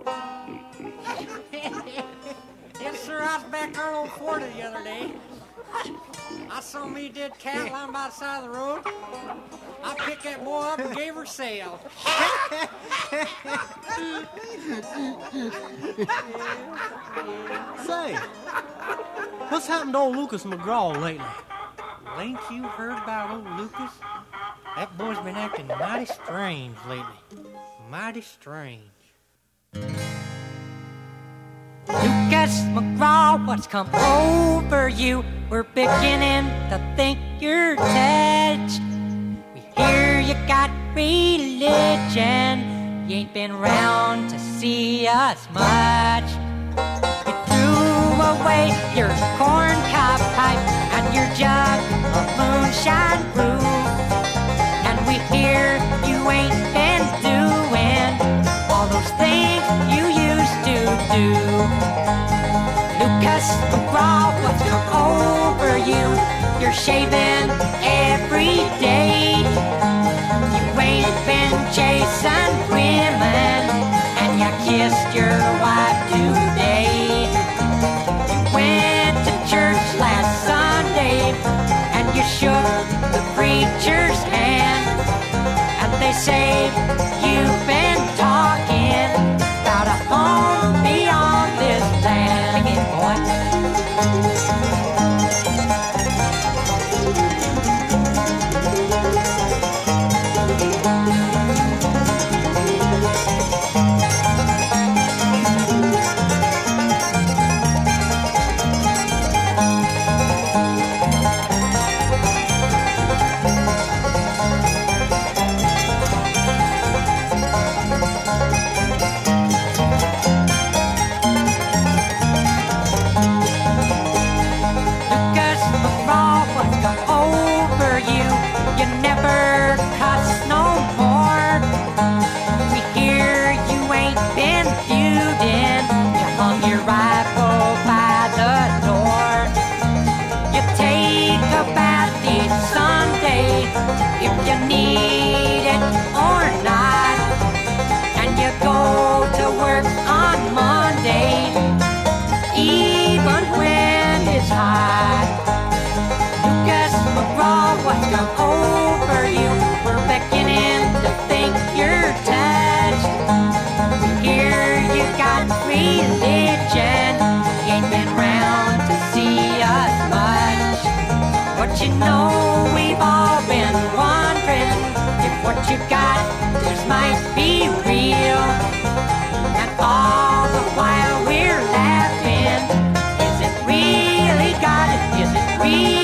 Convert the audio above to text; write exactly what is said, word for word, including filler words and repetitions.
Yes, sir, I was back there on Florida the other day. I saw me dead cat lying by the side of the road. I picked that boy up and gave her sail. Say, what's happened to old Lucas McGraw lately? Well, ain't you heard about old Lucas? That boy's been acting mighty strange lately. Mighty strange. Lucas McGraw, what's come over you? We're beginning to think you're touched. We hear you got religion. You ain't been round to see us much. You threw away your corncob pipe and your jug of moonshine brew. And we hear you ain't been doing all those things you used to do. Lucas McGraw, what's come over you? You're shaving every day. You ain't been chasing women, and you kissed your wife today. You went to church last Sunday, and you shook the preacher's hand. And they say you've been talking about a home beyond this land. Sing it, boy. If you need it or not, and you go to work on Monday, even when it's hot. Lucas McGraw, what's come over you? We're beginning to think you're touched. We hear you got religion. You ain't been round to see us much. But you know we've all been wondering if what you got just might be real. And all the while we're laughing, is it really got it? Is it real?